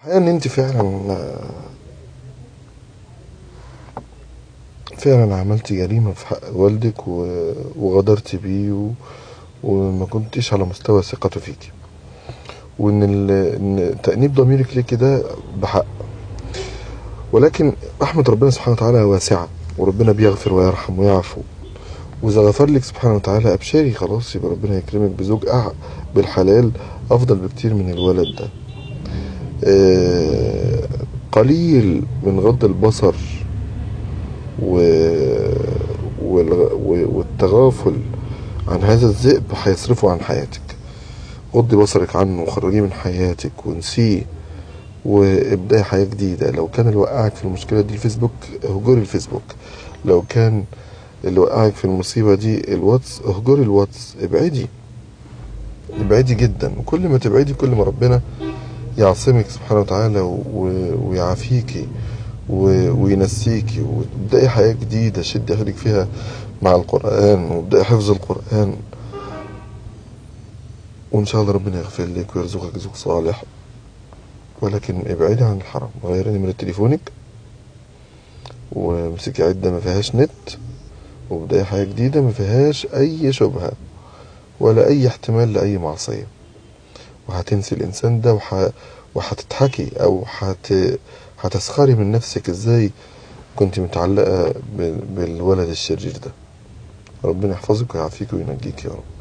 الحقيقة ان انت فعلا عملتي جريمة في حق والدك وغدرتي بيه وما كنتيش على مستوى ثقته فيكي، وان ان تأنيب ضميرك ليه كده بحق. ولكن رحمة ربنا سبحانه وتعالى واسعة، وربنا بيغفر ويرحم ويعفو، واذا غفر لك سبحانه وتعالى ابشري خلاص، يبقى ربنا يكرمك بزوج بالحلال افضل بكتير من الولد ده. قليل من غض البصر والتغافل عن هذا الذئب هيصرفه عن حياتك. غضي بصرك عنه وخرجيه من حياتك ونسيه، وابدأي حياة جديدة. لو كان اللي وقعك في المشكلة دي الفيسبوك، اهجري الفيسبوك. لو كان اللي وقعك في المصيبة دي الواتس، اهجري الواتس. ابعدي جدا، وكل ما تبعدي كل ما ربنا يعصمك سبحانه وتعالى ويعافيكي وينسيكي، وتبدأي حياة جديدة شدي حيلك فيها مع القرآن، وابدأي حفظ القرآن، وإن شاء الله ربنا يغفر لك ويرزقك زوج صالح. ولكن ابعدي عن الحرام، غيري نمرة تليفونك، وامسكي عدة ما فيهاش نت، وابدأي حياة جديدة ما فيهاش أي شبهة ولا أي احتمال لأي معصية. وهتنسي الإنسان ده وهتضحكي أو هتسخري من نفسك إزاي كنت متعلقة بالولد الشرير ده. ربنا يحفظك ويعافيك وينجيك يا رب.